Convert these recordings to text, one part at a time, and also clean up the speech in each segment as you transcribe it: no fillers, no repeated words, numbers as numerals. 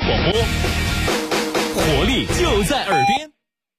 广播，活力就在耳边。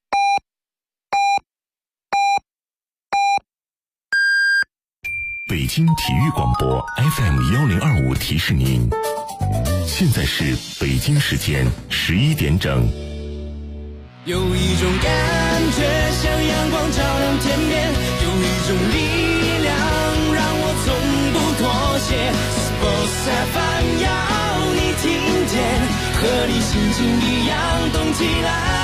北京体育广播 FM1025提示您，现在是北京时间11点整。 有一种感觉像阳光照亮天边，有一种力量让我从不妥协。Sports FM 要你听见，和你心情一样动起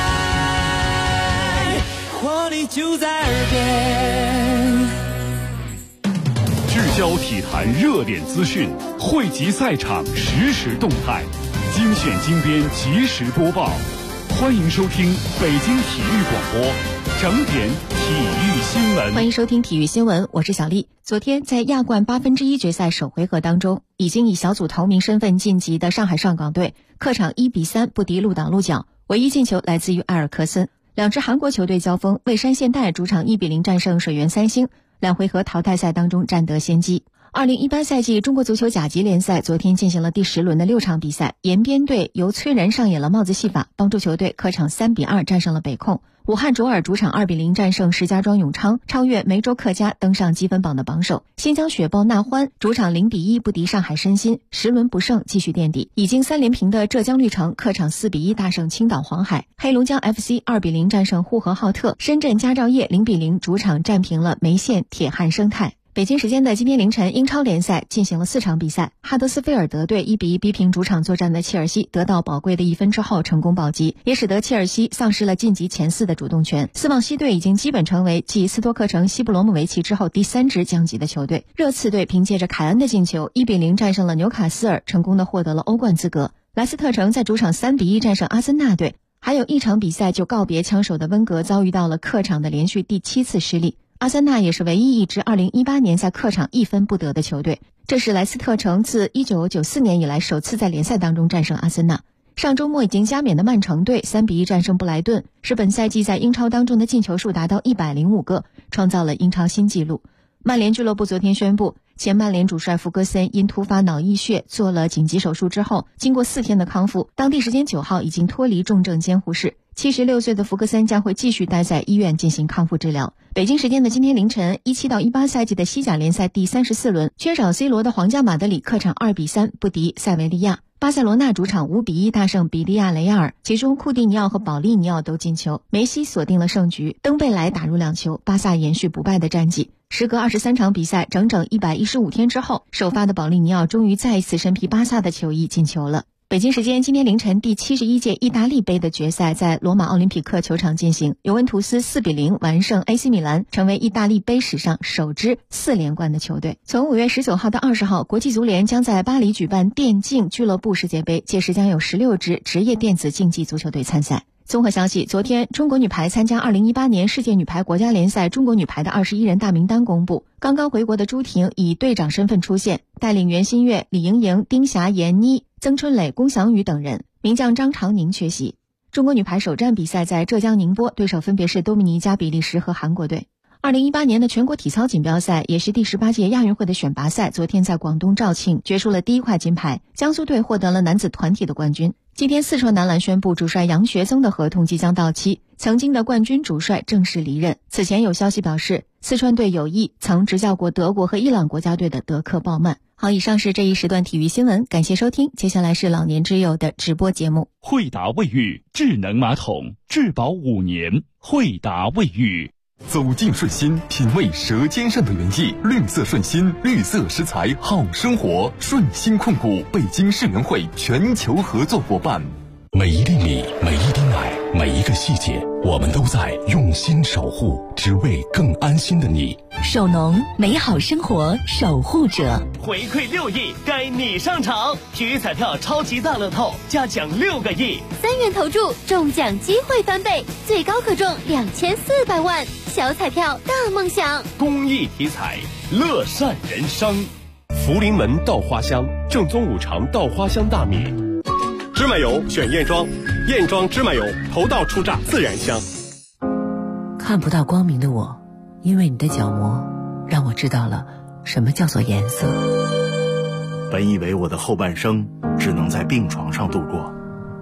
来，活力就在耳边。 聚焦体坛热点资讯，汇集赛场实时动态，精选精编及时播报。欢迎收听北京体育广播整点体育新闻。 欢迎收听体育新闻，我是小丽。昨天在亚冠1/8决赛首回合当中，已经以小组头名身份晋级的上海上港队客场1-3不敌鹿岛鹿角，唯一进球来自于埃尔克森。两支韩国球队交锋，蔚山现代主场1-0战胜水原三星，两回合淘汰赛当中占得先机。2018赛季中国足球甲级联赛昨天进行了第10轮的6场比赛，延边队由崔仁上演了帽子戏法，帮助球队客场3-2战胜了北控。武汉卓尔主场2-0战胜石家庄永昌，超越梅州客家登上积分榜的榜首。新疆雪豹纳欢主场0-1不敌上海申鑫，10轮不胜继续垫底。已经3连平的浙江绿城客场4-1大胜青岛黄海，黑龙江 FC 2-0战胜呼和浩特，深圳佳兆业0-0主场战平了梅县铁汉生态。北京时间的今天凌晨，英超联赛进行了4场比赛，哈德斯菲尔德队1-1逼平主场作战的切尔西，得到宝贵的1分之后成功保级，也使得切尔西丧失了晋级前4的主动权。斯旺西队已经基本成为继斯托克城、西布罗莫维奇之后第3支降级的球队。热刺队凭借着凯恩的进球1-0战胜了纽卡斯尔，成功的获得了欧冠资格。莱斯特城在主场3-1战胜阿森纳队，还有一场比赛就告别枪手的温格遭遇到了客场的连续第7次失利。阿森纳也是唯一一支2018年在客场1分不得的球队，这是莱斯特城自1994年以来首次在联赛当中战胜阿森纳。上周末已经加冕的曼城队3-1战胜布莱顿，使本赛季在英超当中的进球数达到105个，创造了英超新纪录。曼联俱乐部昨天宣布，前曼联主帅弗格森因突发脑溢血做了紧急手术之后，经过4天的康复，当地时间9号已经脱离重症监护室。76岁的弗格森将会继续待在医院进行康复治疗。北京时间的今天凌晨，17到18赛季的西甲联赛第34轮，缺少 C 罗的皇家马德里客场2-3不敌塞维利亚。巴塞罗那主场5-1大胜比利亚雷亚尔，其中库蒂尼奥和保利尼奥都进球，梅西锁定了胜局，登贝莱打入2球，巴萨延续不败的战绩。时隔23场比赛，整整115天之后，首发的保利尼奥终于再一次身披巴萨的球衣进球了。北京时间今天凌晨，第71届意大利杯的决赛在罗马奥林匹克球场进行，尤文图斯4-0完胜 AC 米兰，成为意大利杯史上首支4连冠的球队。从5月19号到20号，国际足联将在巴黎举办电竞俱乐部世界杯，届时将有16支职业电子竞技足球队参赛。综合消息，昨天中国女排参加2018年世界女排国家联赛中国女排的21人大名单公布，刚刚回国的朱婷以队长身份出现，带领袁心玥、李盈莹、丁霞、闫妮、曾春蕾、龚翔宇等人，名将张常宁缺席。中国女排首战比赛在浙江宁波，对手分别是多米尼加、比利时和韩国队。2018年的全国体操锦标赛，也是第18届亚运会的选拔赛，昨天在广东肇庆决出了第1块金牌，江苏队获得了男子团体的冠军。今天四川男篮宣布主帅杨学增的合同即将到期，曾经的冠军主帅正式离任。此前有消息表示，四川队有意曾执教过德国和伊朗国家队的德克鲍曼。好，以上是这一时段体育新闻，感谢收听，接下来是老年之友的直播节目。 惠达卫浴智能马桶，质保5年。惠达卫浴。 走进顺心，品味舌尖上的原意。绿色顺心，绿色食材好生活。顺心控股北京世联会全球合作伙伴。每一粒米，每一滴奶，每一个细节，我们都在用心守护，只为更安心的你。 首农，美好生活守护者。 回馈6亿，该你上场！体育彩票超级大乐透，加奖6个亿 ，3元投注，中奖机会翻倍，最高可中2400万。小彩票大梦想， 公益体彩，乐善人生。福临门稻花香，正宗5常稻花香大米。芝麻油选燕庄，燕庄芝麻油，头道初榨自然香。 看不到光明的我，因为你的角膜让我知道了什么叫做颜色。 本以为我的后半生只能在病床上度过，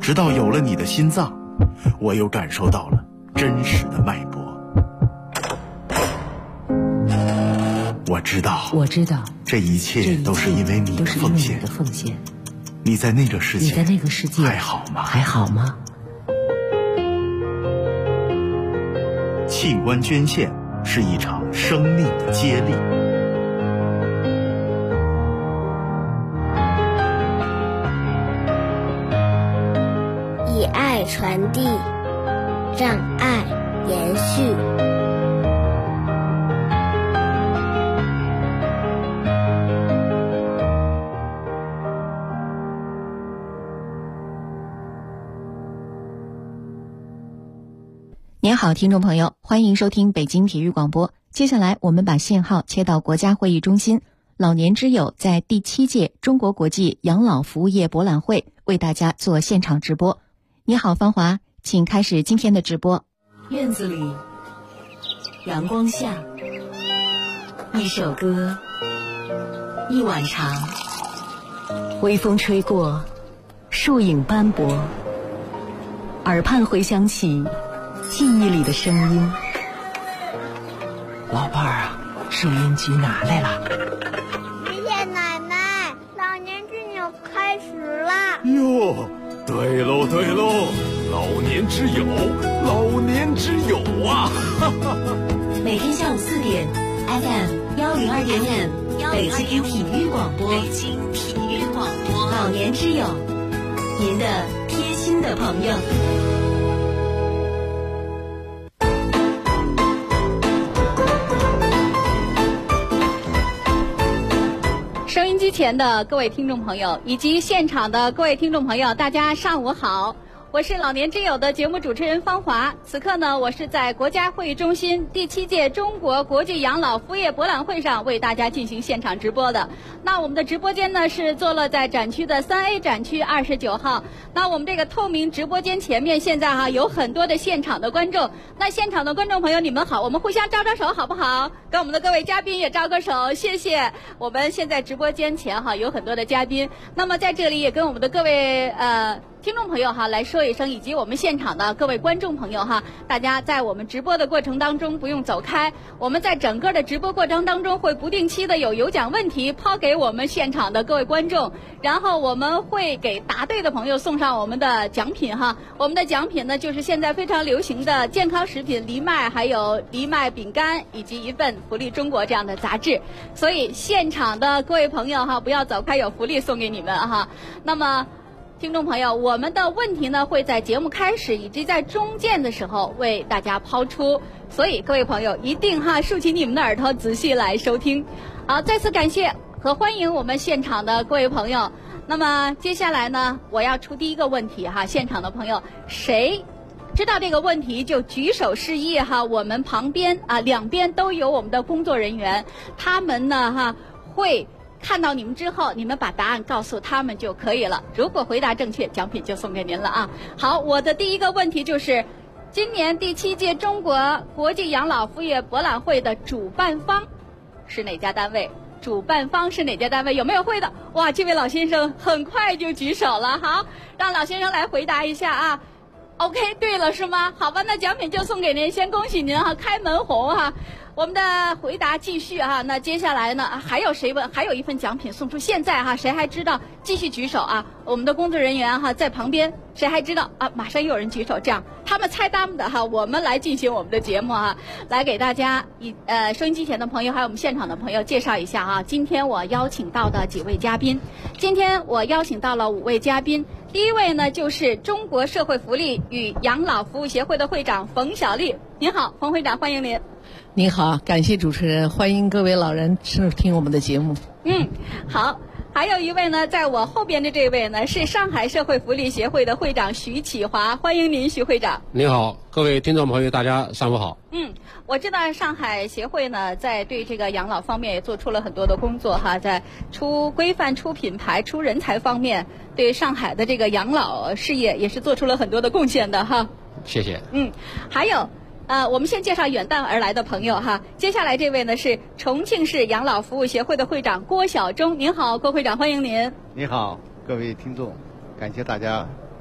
直到有了你的心脏，我又感受到了真实的脉搏。我知道，这一切都是因为你的奉献。你在那个世界还好吗？器官捐献是一场生命的接力。 以爱传递，让爱延续。 您好，听众朋友，欢迎收听北京体育广播。接下来我们把信号切到国家会议中心，老年之友在第7届中国国际养老服务业博览会为大家做现场直播。你好，芳华，请开始今天的直播。 院子里，阳光下，一首歌，一碗茶，微风吹过，树影斑驳，耳畔回响起记忆里的声音。 老伴儿啊，收音机拿来了。 爷爷奶奶，老年之友开始了。 哟，对喽，老年之友啊！ 每天下午4点 ，FM 102.5，北京体育广播，老年之友，您的贴心的朋友。 收音机前的各位听众朋友，以及现场的各位听众朋友，大家上午好，我是老年之友的节目主持人芳华。此刻呢，我是在国家会议中心第7届中国国际养老服务业博览会上为大家进行现场直播的。那我们的直播间呢是坐落在展区的3A 展区29号。那我们这个透明直播间前面现在有很多的现场的观众。那现场的观众朋友你们好，我们互相招招手好不好？跟我们的各位嘉宾也招个手，谢谢。我们现在直播间前有很多的嘉宾，那么在这里也跟我们的各位听众朋友来说一声，以及我们现场的各位观众朋友大家在我们直播的过程当中不用走开，我们在整个的直播过程当中会不定期的有奖问题抛给我们现场的各位观众，然后我们会给答对的朋友送上我们的奖品我们的奖品呢就是现在非常流行的健康食品藜麦，还有藜麦饼干，以及一份福利中国这样的杂志。所以现场的各位朋友不要走开，有福利送给你们那么听众朋友，我们的问题呢会在节目开始以及在中间的时候为大家抛出，所以各位朋友一定竖起你们的耳朵仔细来收听。好，再次感谢和欢迎我们现场的各位朋友。那么接下来呢，我要出第一个问题现场的朋友谁知道这个问题就举手示意我们旁边两边都有我们的工作人员，他们呢会看到你们之后，你们把答案告诉他们就可以了。如果回答正确，奖品就送给您了好，我的第一个问题就是，今年第7届中国国际养老服务业博览会的主办方是哪家单位？主办方是哪家单位？有没有会的？哇，这位老先生很快就举手了。好，让老先生来回答一下OK， 对了是吗？好吧，那奖品就送给您，先恭喜您开门红我们的回答继续那接下来呢，还有谁问？还有一份奖品送出，现在谁还知道？继续举手我们的工作人员在旁边，谁还知道马上又有人举手，这样他们猜他们的我们来进行我们的节目来给大家收音机前的朋友还有我们现场的朋友介绍一下今天我邀请到的几位嘉宾。今天我邀请到了5位嘉宾，第一位呢就是中国社会福利与养老服务协会的会长冯小丽。您好，冯会长，欢迎您。 您好，感谢主持人，欢迎各位老人收听我们的节目。 好，还有一位呢，在我后边的这位呢是上海社会福利协会的会长徐启华，欢迎您，徐会长。 您好，各位听众朋友，大家上午好。 我知道上海协会呢在对这个养老方面也做出了很多的工作在出规范、出品牌、出人才方面，对上海的这个养老事业也是做出了很多的贡献的谢谢。 还有我们先介绍远道而来的朋友接下来这位呢是重庆市养老服务协会的会长郭晓忠。您好，郭会长，欢迎您。 你好，各位听众，感谢大家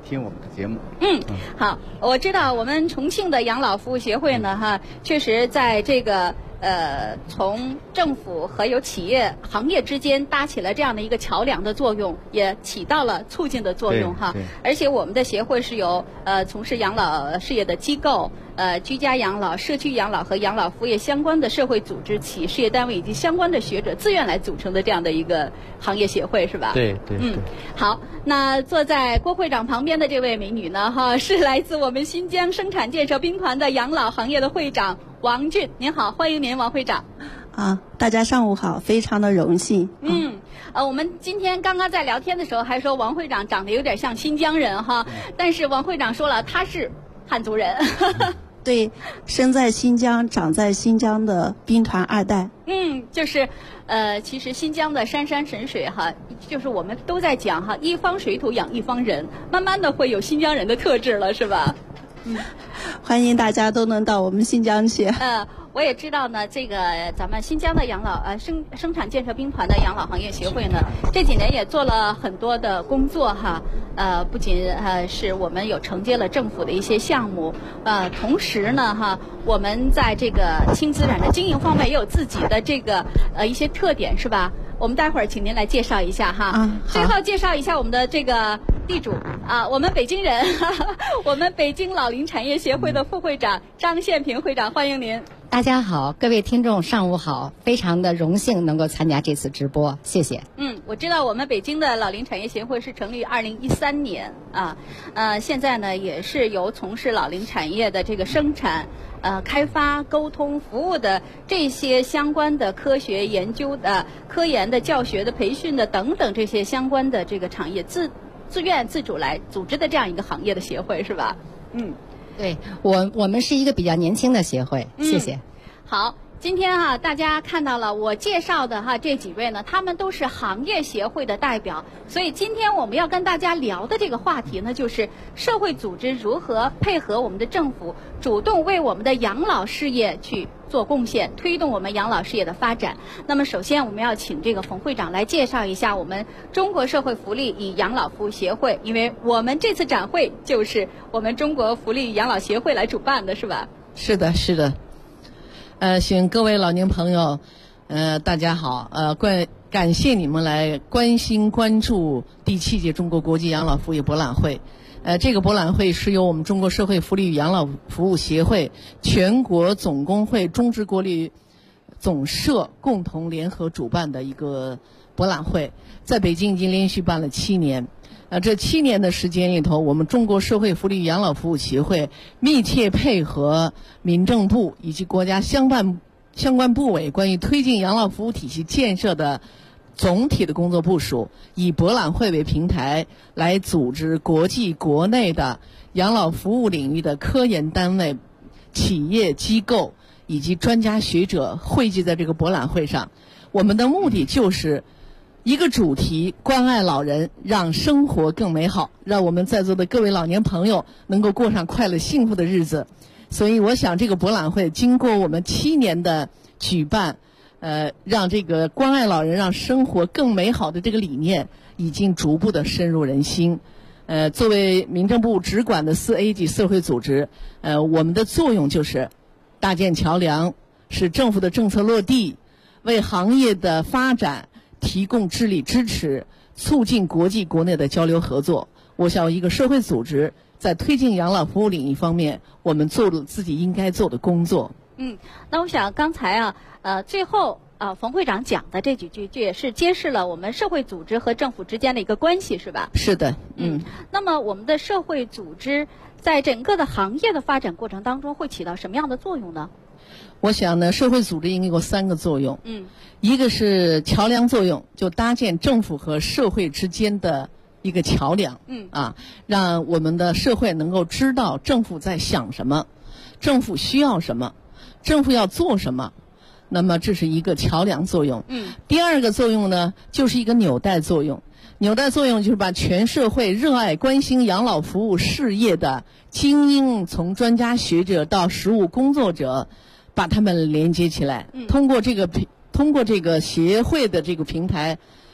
听我们的节目。 好，我知道我们重庆的养老服务协会呢，确实在这个从政府和有企业行业之间搭起了这样的一个桥梁的作用，也起到了促进的作用哈。而且我们的协会是由从事养老事业的机构、居家养老、社区养老和养老服务业相关的社会组织、企业事业单位以及相关的学者自愿来组成的这样的一个行业协会，是吧？ 对。 好，那坐在郭会长旁边的这位美女呢，是来自我们新疆生产建设兵团的养老行业的会长王俊。您好，欢迎您，王会长。 大家上午好，非常的荣幸。 我们今天刚刚在聊天的时候还说王会长长得有点像新疆人哈，但是王会长说了他是汉族人。 对，生在新疆，长在新疆的兵团2代。 就是其实新疆的山山水水哈，就是我们都在讲哈，一方水土养一方人，慢慢的会有新疆人的特质了，是吧？ 欢迎大家都能到我们新疆去。 我也知道呢，这个咱们新疆的养老生产建设兵团的养老行业协会呢，这几年也做了很多的工作哈。不仅是我们有承接了政府的一些项目，同时呢我们在这个轻资产的经营方面也有自己的这个一些特点，是吧？我们待会儿请您来介绍一下哈。最后介绍一下我们的这个地主我们北京人，我们北京老龄产业协会的副会长张宪平会长，欢迎您。 大家好，各位听众上午好，非常的荣幸能够参加这次直播，谢谢。 我知道我们北京的老龄产业协会是成立2013年现在呢也是由从事老龄产业的这个生产、开发、沟通、服务的这些相关的科学研究的、科研的、教学的、培训的等等这些相关的这个产业自愿自主来组织的这样一个行业的协会，是吧？ 对，我们是一个比较年轻的协会，谢谢。 好，今天大家看到了我介绍的这几位呢，他们都是行业协会的代表，所以今天我们要跟大家聊的这个话题呢，就是社会组织如何配合我们的政府，主动为我们的养老事业去做贡献，推动我们养老事业的发展。那么首先我们要请这个冯会长来介绍一下我们中国社会福利与养老服务协会，因为我们这次展会就是我们中国福利与养老协会来主办的，是吧？ 是的。请各位老年朋友，大家好，感谢你们来关心关注第7届中国国际养老服务业博览会。这个博览会是由我们中国社会福利与养老服务协会、全国总工会中职国旅总社共同联合主办的一个博览会，在北京已经连续办了7年。这7年的时间里头，我们中国社会福利与养老服务协会密切配合民政部以及国家相关部委关于推进养老服务体系建设的总体的工作部署，以博览会为平台来组织国际国内的养老服务领域的科研单位、企业机构以及专家学者汇集在这个博览会上。我们的目的就是一个主题，关爱老人，让生活更美好，让我们在座的各位老年朋友能够过上快乐幸福的日子。所以我想这个博览会经过我们7年的举办，让这个关爱老人让生活更美好的这个理念已经逐步的深入人心。作为民政部直管的4A 级社会组织，我们的作用就是搭建桥梁，使政府的政策落地，为行业的发展提供智力支持，促进国际国内的交流合作。我想一个社会组织在推进养老服务领域方面，我们做了自己应该做的工作。 那我想刚才最后冯会长讲的这几句，这也是揭示了我们社会组织和政府之间的一个关系，是吧？ 是的。 那么我们的社会组织在整个的行业的发展过程当中会起到什么样的作用呢？ 我想呢，社会组织应该有3个作用。一个是桥梁作用，就搭建政府和社会之间的一个桥梁。让我们的社会能够知道政府在想什么，政府需要什么，政府要做什么。那么这是一个桥梁作用。第2个作用呢，就是一个纽带作用。纽带作用就是把全社会热爱关心养老服务事业的精英，从专家学者到实务工作者，把他们连接起来。通过这个协会的这个平台，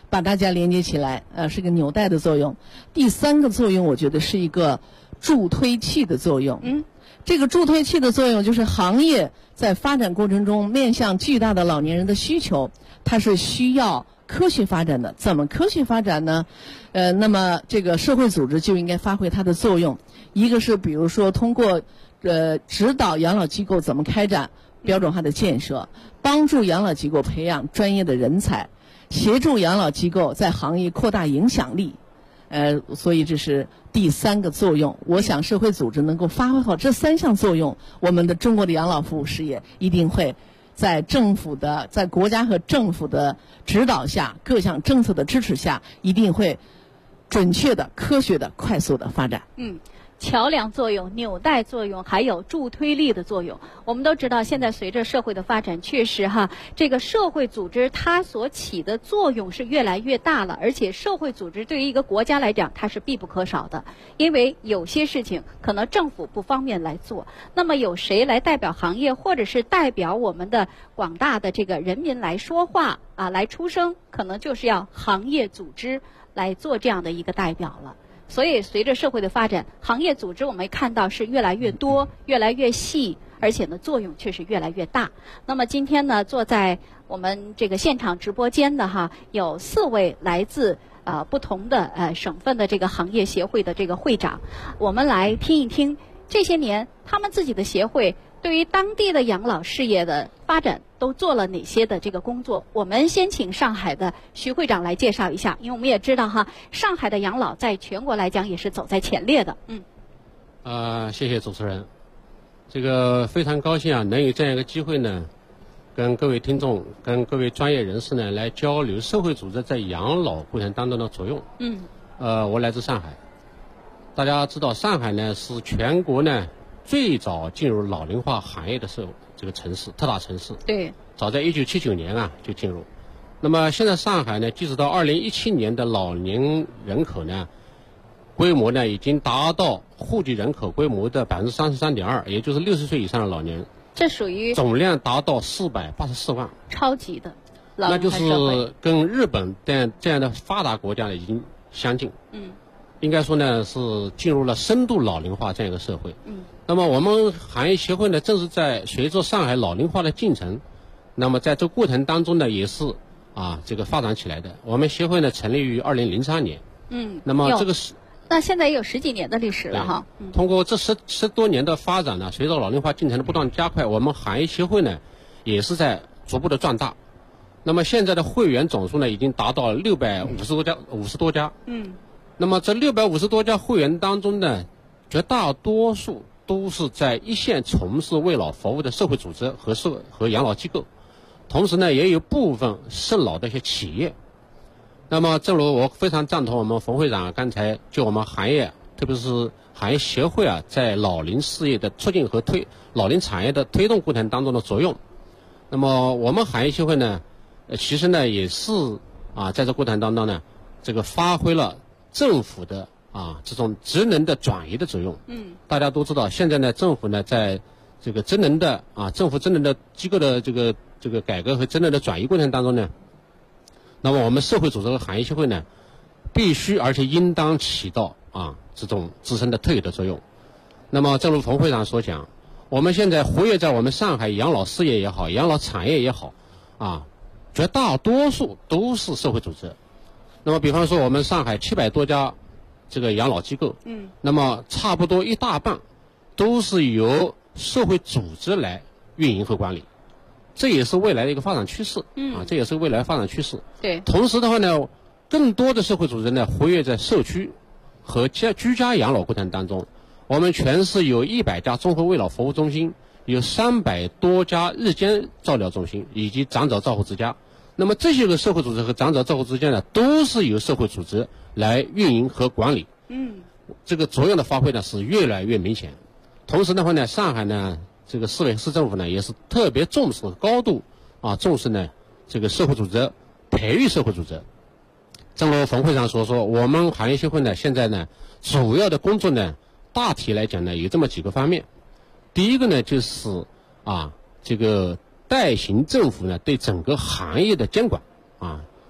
把大家连接起来，是个纽带的作用。第3个作用，我觉得是一个助推器的作用。这个助推器的作用就是行业在发展过程中面向巨大的老年人的需求，它是需要科学发展的。怎么科学发展呢？那么这个社会组织就应该发挥它的作用。一个是比如说通过指导养老机构怎么开展标准化的建设，帮助养老机构培养专业的人才，协助养老机构在行业扩大影响力。所以这是第3个作用。我想社会组织能够发挥好这3项作用，我们的中国的养老服务事业一定会在国家和政府的指导下，各项政策的支持下，一定会准确的、科学的、快速的发展。 桥梁作用、纽带作用，还有助推力的作用。我们都知道，现在随着社会的发展，确实这个社会组织它所起的作用是越来越大了，而且社会组织对于一个国家来讲，它是必不可少的。因为有些事情可能政府不方便来做，那么有谁来代表行业，或者是代表我们的广大的这个人民来说话来出声，可能就是要行业组织来做这样的一个代表了。所以随着社会的发展，行业组织我们看到是越来越多、越来越细，而且呢作用却是越来越大。那么今天呢，坐在我们这个现场直播间的有4位来自不同的省份的这个行业协会的这个会长，我们来听一听这些年他们自己的协会对于当地的养老事业的发展都做了哪些的这个工作。我们先请上海的徐会长来介绍一下，因为我们也知道上海的养老在全国来讲也是走在前列的。 谢谢主持人，这个非常高兴能有这样一个机会呢，跟各位听众、跟各位专业人士呢来交流社会组织在养老过程当中的作用。我来自上海，大家知道上海呢是全国呢最早进入老龄化行业的这个城市，特大城市。 对， 早在1979年就进入。那么现在上海呢，即使到2017年的老年人口呢，规模呢已经达到户籍人口规模的33.2%，也就是60岁以上的老年人。 这属于总量达到484万， 超级的老龄化社会。那就是跟日本这样的发达国家呢已经相近。应该说呢是进入了深度老龄化这样一个社会。那么我们行业协会呢，正是在随着上海老龄化的进程，那么在这过程当中呢，也是这个发展起来的。我们协会呢成立于2003年。那么这个那现在也有10几年的历史了通过这十多年的发展呢，随着老龄化进程的不断加快，我们行业协会呢也是在逐步的壮大。那么现在的会员总数呢已经达到650多家。那么这650多家会员当中呢，绝大多数都是在一线从事为老服务的社会组织和养老机构，同时呢也有部分剩老的一些企业。那么正如我非常赞同我们冯会长刚才就我们行业，特别是行业协会在老龄事业的促进和老龄产业的推动过程当中的作用。那么我们行业协会呢其实呢也是在这过程当中呢，这个发挥了政府的这种职能的转移的作用。大家都知道，现在呢政府呢在这个职能的政府职能的机构的这个改革和职能的转移过程当中呢，那么我们社会组织和行业协会呢，必须而且应当起到这种自身的特有的作用。那么正如冯会长所讲，我们现在活跃在我们上海养老事业也好，养老产业也好绝大多数都是社会组织。那么比方说我们上海700多家这个养老机构，那么差不多一大半都是由社会组织来运营和管理，这也是未来的一个发展趋势。这也是未来发展趋势。 对。 同时的话呢，更多的社会组织呢活跃在社区和居家养老过程当中。我们全市有100家综合为老服务中心，有300多家日间照料中心以及长者照护之家。那么这些个社会组织和长者照护之家呢，都是由社会组织来运营和管理。这个作用的发挥呢是越来越明显。同时的话呢，上海呢这个市委市政府呢也是特别重视高度重视呢这个社会组织，培育社会组织。正如冯会长所说，我们行业协会呢现在呢主要的工作呢大体来讲呢有这么几个方面。第一个呢就是这个代行政府呢对整个行业的监管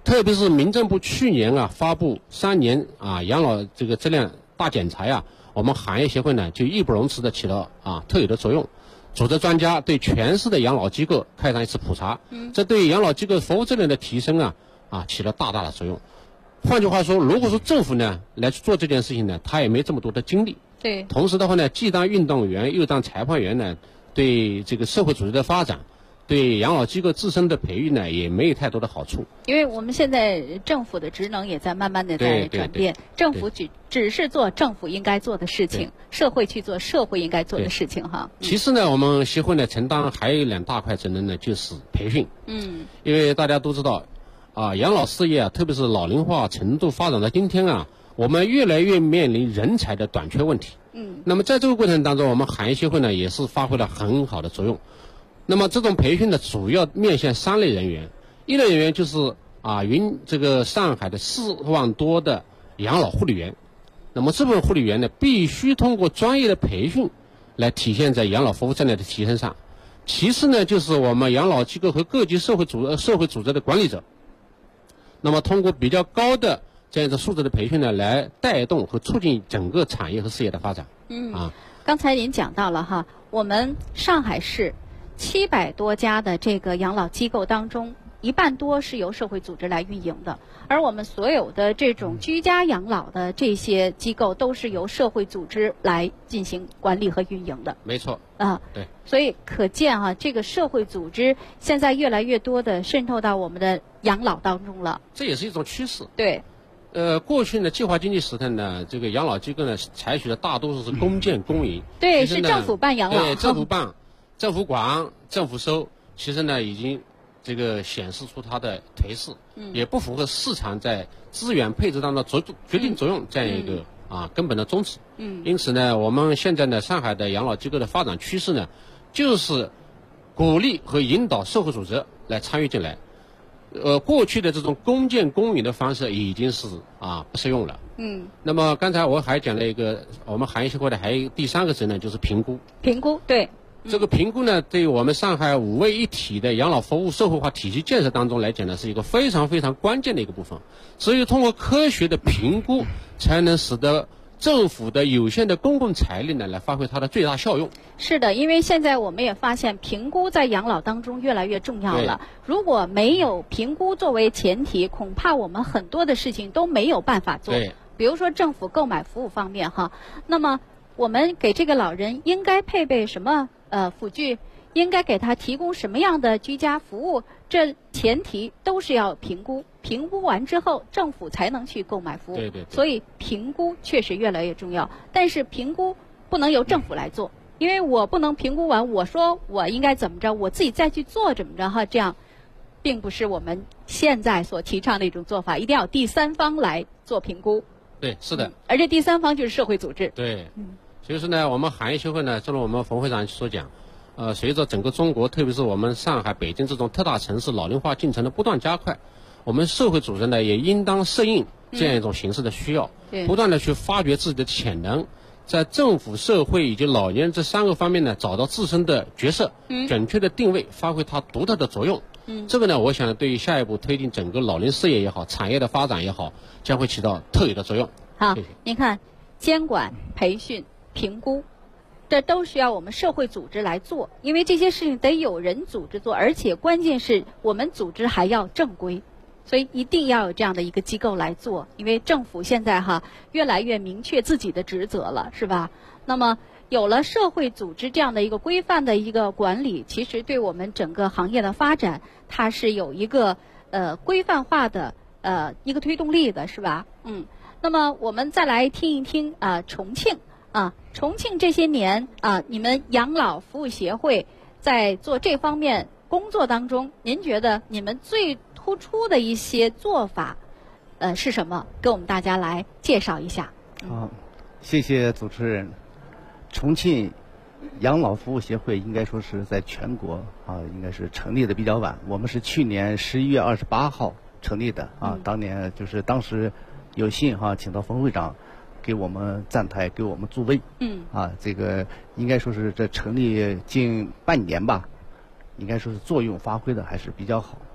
特别是民政部去年发布3年养老这个质量大检查我们行业协会呢就义不容辞的起了特有的作用，组织专家对全市的养老机构开展一次普查，这对养老机构服务质量的提升起了大大的作用。换句话说，如果说政府呢来去做这件事情呢，他也没这么多的精力。 对。 同时的话呢，既当运动员又当裁判员呢，对这个社会组织的发展，对养老机构自身的培育呢，也没有太多的好处。 因为我们现在政府的职能也在慢慢的在转变，政府只是做政府应该做的事情，社会去做社会应该做的事情哈。 其实呢，我们协会呢承担还有2大块责任呢，就是培训。因为大家都知道养老事业特别是老龄化程度发展到今天我们越来越面临人才的短缺问题。那么在这个过程当中，我们行业协会呢也是发挥了很好的作用。那么这种培训呢，主要面向3类人员，一类人员就是这个上海的4万多的养老护理员。那么这部分护理员呢，必须通过专业的培训来体现在养老服务质量的提升上。其次呢，就是我们养老机构和各级社会组织的管理者。那么通过比较高的这样一个素质的培训呢，来带动和促进整个产业和事业的发展。 刚才您讲到了我们上海市700多家的这个养老机构当中，1半多是由社会组织来运营的，而我们所有的这种居家养老的这些机构都是由社会组织来进行管理和运营的。 没错。对。 所以可见这个社会组织现在越来越多的渗透到我们的养老当中了。 这也是一种趋势。 对。 过去呢，计划经济时代呢，这个养老机构呢采取的大多数是公建公营。 对，是政府办养老。 对，政府办，政府管，政府收。其实呢，已经这个显示出它的颓势，也不符合市场在资源配置当中决定作用这样一个根本的宗旨。因此呢，我们现在呢，上海的养老机构的发展趋势呢，就是鼓励和引导社会组织来参与进来。过去的这种公建公营的方式已经是不适用了。那么刚才我还讲了一个，我们行业协会的还有第3个责任就是评估。 评估，对。 这个评估呢，对于我们上海5位一体的养老服务社会化体系建设当中来讲呢，是一个非常非常关键的一个部分。只有通过科学的评估，才能使得政府的有限的公共财力呢，来发挥它的最大效用。 是的，因为现在我们也发现评估在养老当中越来越重要了。如果没有评估作为前提，恐怕我们很多的事情都没有办法做。比如说政府购买服务方面那么我们给这个老人应该配备什么辅具，应该给他提供什么样的居家服务，这前提都是要评估。评估完之后，政府才能去购买服务。 对。 所以评估确实越来越重要，但是评估不能由政府来做，因为我不能评估完我说我应该怎么着，我自己再去做怎么着这样并不是我们现在所提倡的一种做法，一定要有第3方来做评估。 对，是的。 而这第3方就是社会组织。 对。所以说呢，我们行业协会呢，正如我们冯会长所讲，随着整个中国，特别是我们上海、北京这种特大城市老龄化进程的不断加快，我们社会组织呢也应当适应这样一种形式的需要，不断的去发掘自己的潜能，在政府、社会以及老年人这3个方面呢，找到自身的角色，准确的定位，发挥它独特的作用。这个呢，我想对于下一步推进整个老龄事业也好，产业的发展也好，将会起到特有的作用。 好，您看，监管、培训、评估，这都需要我们社会组织来做，因为这些事情得有人组织做，而且关键是我们组织还要正规，所以一定要有这样的一个机构来做。因为政府现在越来越明确自己的职责了，是吧？那么有了社会组织这样的一个规范的一个管理，其实对我们整个行业的发展，它是有一个规范化的一个推动力的，是吧？那么我们再来听一听重庆。重庆这些年你们养老服务协会在做这方面工作当中，您觉得你们最突出的一些做法是什么？给我们大家来介绍一下。 好，谢谢主持人。重庆养老服务协会应该说是在全国应该是成立的比较晚，我们是去年11月28号成立的当年就是当时有幸请到冯会长给我们站台，给我们助威。这个应该说是这成立近半年吧，应该说是作用发挥的还是比较好。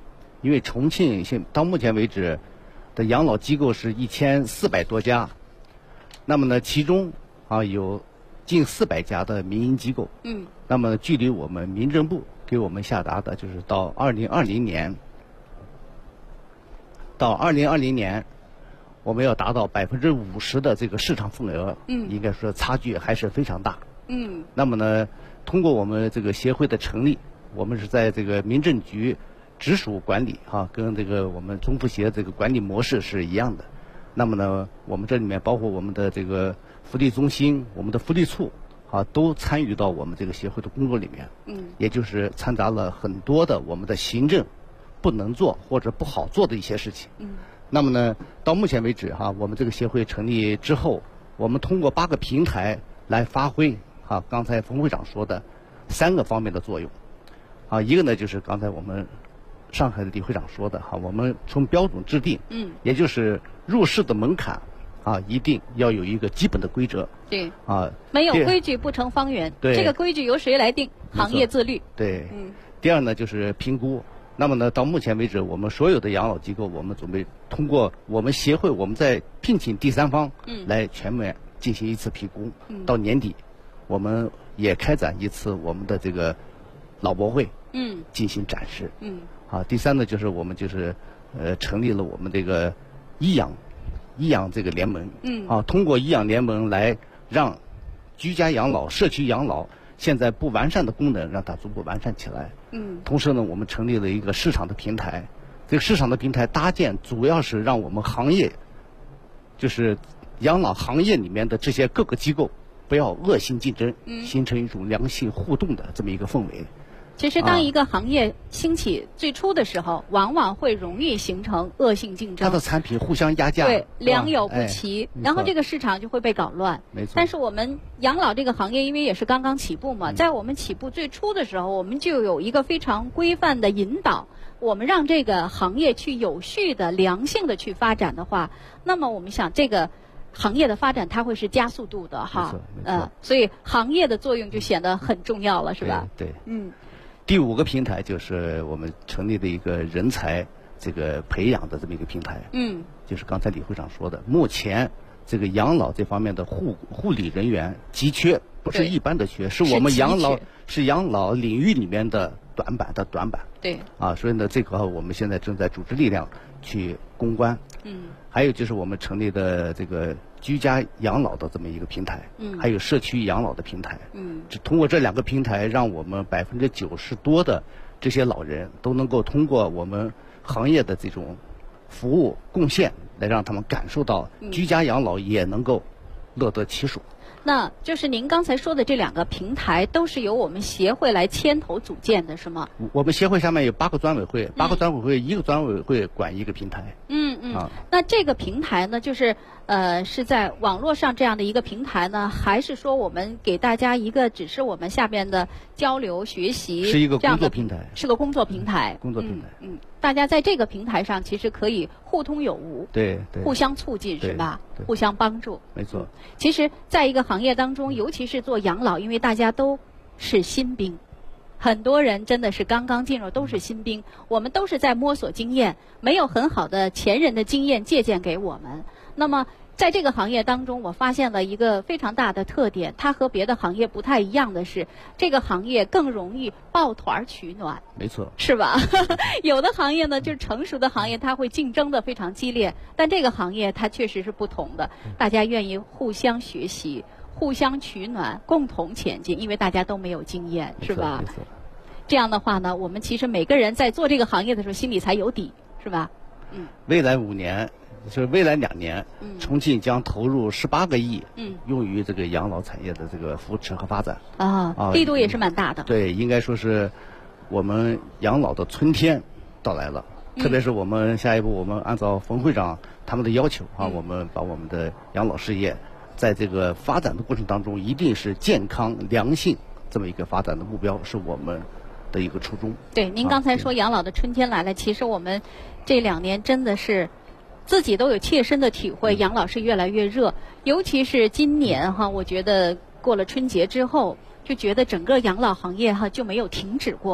因为重庆到目前为止的养老机构是1400多家，那么呢，其中有近400家的民营机构。那么距离我们民政部给我们下达的就是到2020年，我们要达到50%的这个市场份额。应该说差距还是非常大。那么呢，通过我们这个协会的成立，我们是在这个民政局直属管理跟这个我们中福协这个管理模式是一样的。那么呢，我们这里面包括我们的这个福利中心、我们的福利处都参与到我们这个协会的工作里面。也就是掺杂了很多的我们的行政不能做或者不好做的一些事情。那么呢，到目前为止我们这个协会成立之后，我们通过8个平台来发挥刚才冯会长说的3个方面的作用。一个呢就是刚才我们上海的李会长说的我们从标准制定，也就是入市的门槛一定要有一个基本的规则。 对没有规矩不成方圆。 对， 这个规矩由谁来定？行业自律。 对。第二呢就是评估。那么呢，到目前为止，我们所有的养老机构，我们准备通过我们协会，我们在聘请第三方来全面进行一次评估。到年底，我们也开展一次我们的这个老博会，进行展示。第三呢，就是我们成立了我们这个医养这个联盟。通过医养联盟来让居家养老、社区养老现在不完善的功能让它逐步完善起来。同时呢，我们成立了一个市场的平台。这个市场的平台搭建主要是让我们行业，就是养老行业里面的这些各个机构不要恶性竞争，形成一种良性互动的这么一个氛围。 其实当一个行业兴起最初的时候，往往会容易形成恶性竞争， 它的产品互相压价， 对，良莠不齐，然后这个市场就会被搞乱。 没错。 但是我们养老这个行业因为也是刚刚起步嘛，在我们起步最初的时候，我们就有一个非常规范的引导，我们让这个行业去有序的、良性的去发展的话，那么我们想这个行业的发展它会是加速度的哈。所以行业的作用就显得很重要了，是吧？ 对。第5个平台就是我们成立的一个人才这个培养的这么一个平台。就是刚才李会长说的，目前这个养老这方面的护理人员急缺，不是一般的缺，是我们养老领域里面的短板。 对。 所以呢，这个我们现在正在组织力量去攻关。还有就是我们成立的这个居家养老的这么一个平台，还有社区养老的平台。通过这2个平台，让我们90%多的这些老人都能够通过我们行业的这种服务贡献，来让他们感受到居家养老也能够乐得其所。 那就是您刚才说的这2个平台都是由我们协会来牵头组建的，是吗？ 我们协会下面有8个专委会，8个专委会1个专委会管1个平台。 那这个平台呢，就是是在网络上这样的一个平台呢，还是说我们给大家一个只是我们下边的交流学习？ 是一个工作平台。 是个工作平台。大家在这个平台上其实可以互通有无， 对， 互相促进，是吧？互相帮助。 没错。 其实在一个行业当中，尤其是做养老，因为大家都是新兵，很多人真的是刚刚进入，都是新兵，我们都是在摸索经验，没有很好的前人的经验借鉴给我们。那么在这个行业当中，我发现了一个非常大的特点，它和别的行业不太一样的是，这个行业更容易抱团取暖。 没错。 是吧？有的行业呢，就是成熟的行业，它会竞争的非常激烈，但这个行业它确实是不同的，大家愿意互相学习，互相取暖，共同前进，因为大家都没有经验，是吧？ 没错。 这样的话呢，我们其实每个人在做这个行业的时候，心里才有底，是吧？ 未来5年，就是未来2年，重庆将投入18个亿，用于这个养老产业的这个扶持和发展。 力度也是蛮大的。 对，应该说是我们养老的春天到来了。特别是我们下一步，我们按照冯会长他们的要求我们把我们的养老事业在这个发展的过程当中，一定是健康良性这么一个发展的目标，是我们的一个初衷。 对，您刚才说养老的春天来了，其实我们这2年真的是自己都有切身的体会，养老是越来越热，尤其是今年我觉得过了春节之后，就觉得整个养老行业就没有停止过，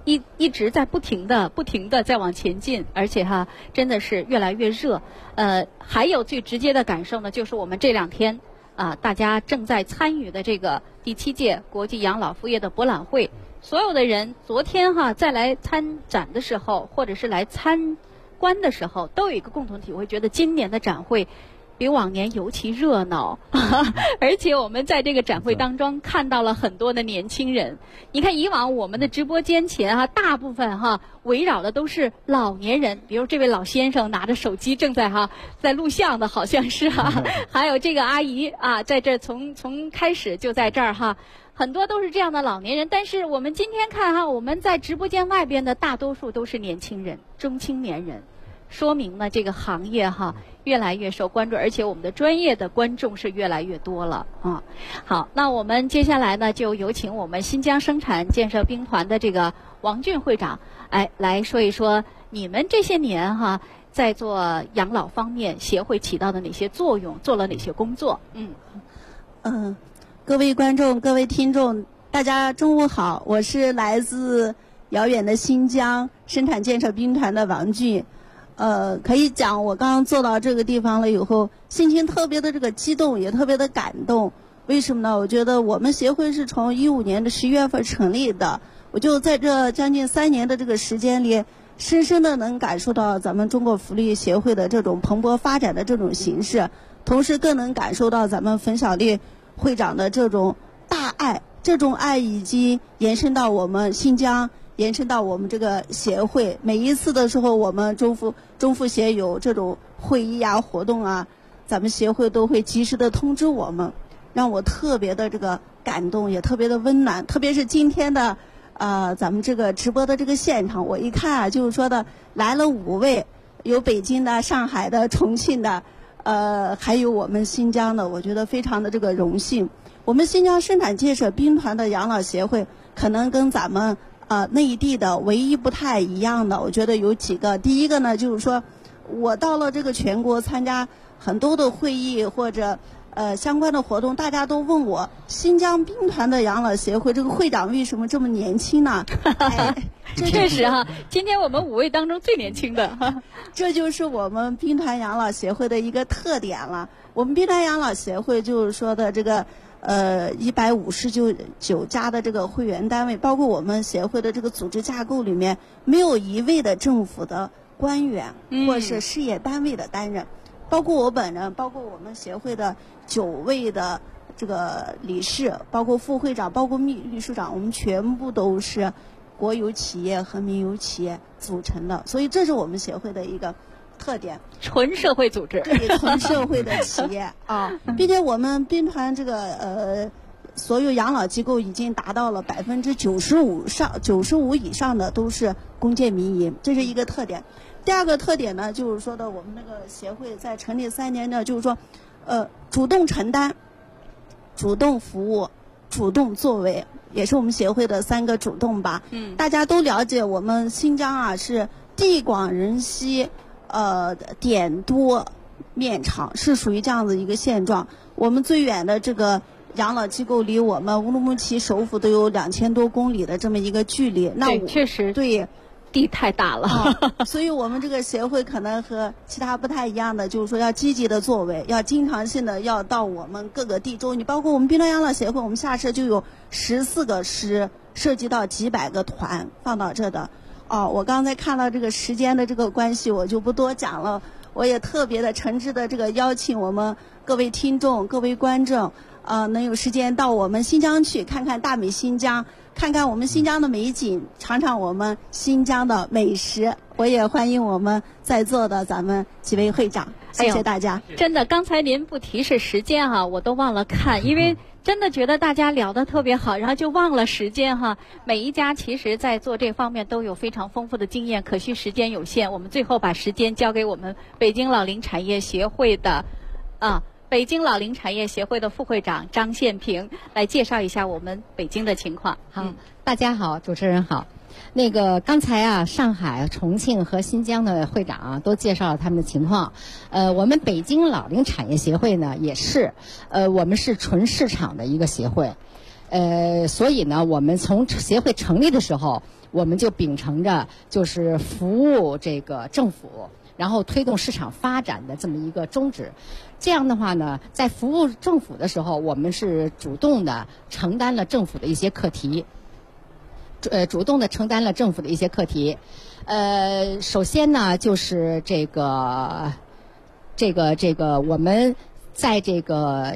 一直在不停的在往前进，而且真的是越来越热。还有最直接的感受呢，就是我们这2天大家正在参与的这个第7届国际养老服务业的博览会，所有的人昨天再来参展的时候，或者是来参观的时候，都有一个共同体会，觉得今年的展会比往年尤其热闹，而且我们在这个展会当中看到了很多的年轻人。你看以往我们的直播间前大部分围绕的都是老年人，比如这位老先生拿着手机正在在录像的，好像是还有这个阿姨在这从开始就在这儿很多都是这样的老年人。但是我们今天看我们在直播间外边的大多数都是年轻人、中青年人。说明呢，这个行业越来越受关注，而且我们的专业的观众是越来越多了好，那我们接下来呢，就有请我们新疆生产建设兵团的这个王俊会长，来说一说你们这些年在做养老方面协会起到的哪些作用，做了哪些工作。 各位观众、各位听众，大家中午好，我是来自遥远的新疆生产建设兵团的王俊。可以讲我刚刚坐到这个地方了以后，心情特别的这个激动，也特别的感动。为什么呢？我觉得我们协会是从15年的11月份成立的，我就在这将近3年的这个时间里，深深的能感受到咱们中国福利协会的这种蓬勃发展的这种形势，同时更能感受到咱们冯小丽会长的这种大爱，这种爱已经延伸到我们新疆，延伸到我们这个协会。每一次的时候，我们中福协有这种会议活动咱们协会都会及时的通知我们，让我特别的这个感动，也特别的温暖。特别是今天的咱们这个直播的这个现场，我一看就是说的来了5位，有北京的、上海的、重庆的，还有我们新疆的，我觉得非常的这个荣幸。我们新疆生产建设兵团的养老协会可能跟咱们内地的唯一不太一样的，我觉得有几个。第一个呢，就是说我到了这个全国参加很多的会议或者相关的活动，大家都问我新疆兵团的养老协会这个会长为什么这么年轻呢？ 确实今天我们5位当中最年轻的这就是我们兵团养老协会的一个特点了。我们兵团养老协会就是说的这个159家的这个会员单位，包括我们协会的这个组织架构里面，没有一位的政府的官员或是事业单位的担任，包括我本人，包括我们协会的9位的这个理事，包括副会长，包括秘书长，我们全部都是国有企业和民有企业组成的，所以这是我们协会的一个特点， 纯社会组织， 对，纯社会的企业并且我们兵团这个所有养老机构已经达到了95%以上的都是公建民营，这是一个特点。第二个特点呢，就是说的我们那个协会在成立3年呢，就是说主动承担、主动服务、主动作为，也是我们协会的3个主动吧。大家都了解我们新疆是地广人稀。点多面长，是属于这样子一个现状。我们最远的这个养老机构离我们乌鲁木齐首府都有2000多公里的这么一个距离，那确实对地太大了所以我们这个协会可能和其他不太一样的，就是说要积极的作为，要经常性的要到我们各个地州。你包括我们兵团养老协会，我们下设就有14个师，涉及到几百个团放到这的。我刚才看到这个时间的这个关系，我就不多讲了。我也特别的诚挚的这个邀请我们各位听众、各位观众，能有时间到我们新疆去看看大美新疆，看看我们新疆的美景，尝尝我们新疆的美食。我也欢迎我们在座的咱们几位会长，谢谢大家。 真的，刚才您不提示时间我都忘了看，因为真的觉得大家聊得特别好，然后就忘了时间每一家其实在做这方面都有非常丰富的经验，可惜时间有限，我们最后把时间交给我们北京老龄产业协会的北京老龄产业协会的副会长张宪平来介绍一下我们北京的情况。 大家好，主持人好。那个刚才上海、重庆和新疆的会长都介绍了他们的情况。我们北京老龄产业协会呢，也是我们是纯市场的一个协会。 所以呢，我们从协会成立的时候，我们就秉承着就是服务这个政府，然后推动市场发展的这么一个宗旨。这样的话呢，在服务政府的时候，我们是主动的承担了政府的一些课题，主动的承担了政府的一些课题。首先呢，就是这个我们在这个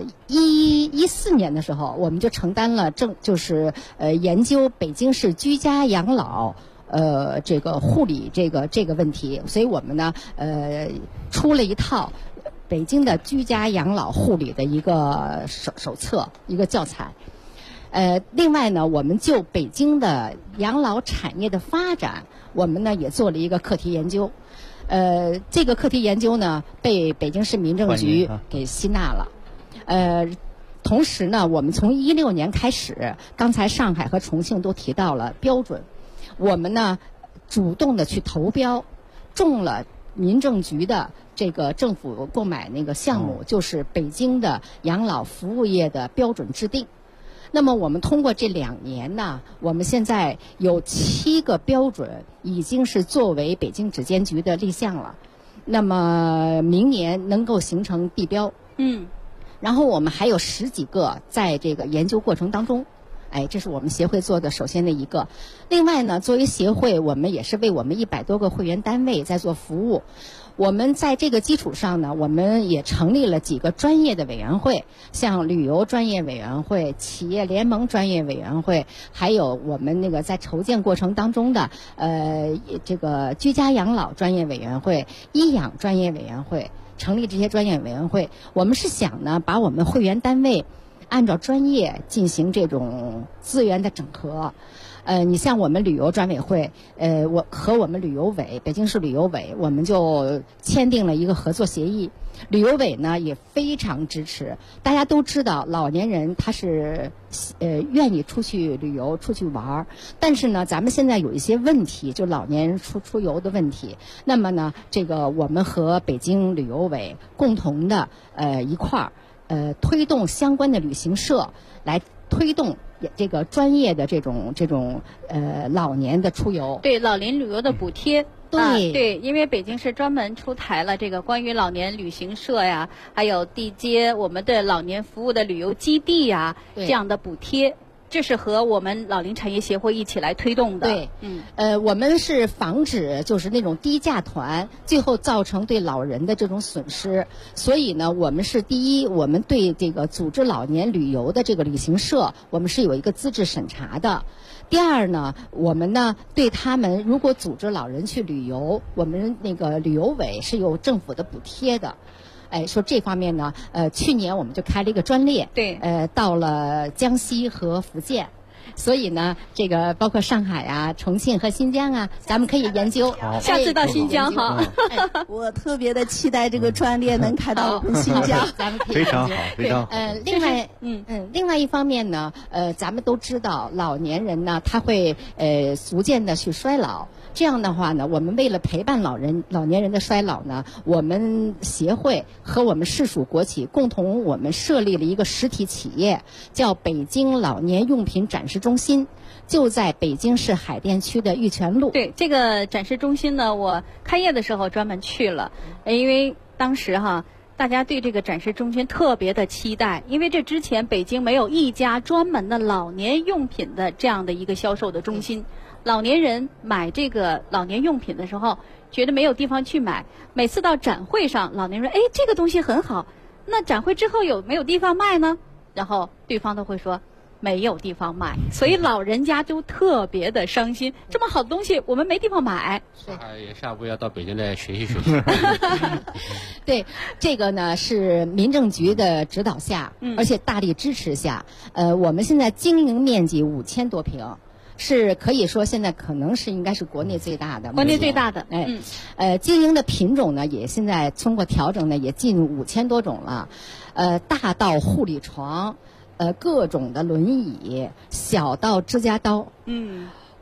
14年的时候，我们就承担了研究北京市居家养老这个护理这个问题，所以我们呢出了一套北京的居家养老护理的一个手册，一个教材。另外呢，我们就北京的养老产业的发展，我们呢也做了一个课题研究。这个课题研究呢被北京市民政局给吸纳了。同时呢，我们从16年开始，刚才上海和重庆都提到了标准，我们呢主动的去投标，中了民政局的这个政府购买那个项目，就是北京的养老服务业的标准制定。那么我们通过这2年呢，我们现在有7个标准已经是作为北京质监局的立项了，那么明年能够形成地标。然后我们还有10几个在这个研究过程当中。这是我们协会做的首先的一个。另外呢，作为协会，我们也是为我们100多个会员单位在做服务。我们在这个基础上呢，我们也成立了几个专业的委员会，像旅游专业委员会、企业联盟专业委员会，还有我们那个在筹建过程当中的这个居家养老专业委员会、医养专业委员会，成立这些专业委员会。我们是想呢，把我们会员单位按照专业进行这种资源的整合。你像我们旅游专委会，我和我们旅游委，北京市旅游委，我们就签订了一个合作协议。旅游委呢也非常支持。大家都知道，老年人他是愿意出去旅游、出去玩，但是呢，咱们现在有一些问题，就老年人出游的问题。那么呢，这个我们和北京旅游委共同的一块儿推动相关的旅行社来推动这个专业的这种老年的出游， 对老年旅游的补贴。 对， 因为北京市专门出台了这个关于老年旅行社呀，还有地接我们的老年服务的旅游基地呀这样的补贴。这是和我们老龄产业协会一起来推动的。 对，我们是防止就是那种低价团最后造成对老人的这种损失，所以呢，我们是第一，我们对这个组织老年旅游的这个旅行社，我们是有一个资质审查的。第二呢，我们呢对他们如果组织老人去旅游，我们那个旅游委是有政府的补贴的。说这方面呢，去年我们就开了一个专列， 对， 到了江西和福建，所以呢，这个包括上海啊、重庆和新疆啊，咱们可以研究。 下次到新疆哈， 我特别的期待这个专列能开到我们新疆， 咱们可以非常好，非常好。 另外一方面呢，咱们都知道老年人呢，他会逐渐的去衰老。这样的话呢，我们为了陪伴老年人的衰老呢，我们协会和我们市属国企共同，我们设立了一个实体企业，叫北京老年用品展示中心，就在北京市海淀区的玉泉路。 对，这个展示中心呢，我开业的时候专门去了，因为当时大家对这个展示中心特别的期待，因为这之前北京没有一家专门的老年用品的这样的一个销售的中心。老年人买这个老年用品的时候，觉得没有地方去买，每次到展会上，老年人说：“这个东西很好，那展会之后有没有地方卖呢？”然后对方都会说没有地方卖，所以老人家都特别的伤心。这么好的东西，我们没地方买。 也下一步要到北京来学习学习。 对，这个呢是民政局的指导下，而且大力支持下，我们现在经营面积5000多平。是可以说现在可能是应该是国内最大的， 国内最大的。 经营的品种呢，也现在通过调整呢，也近5000多种了。大到护理床，各种的轮椅，小到指甲刀。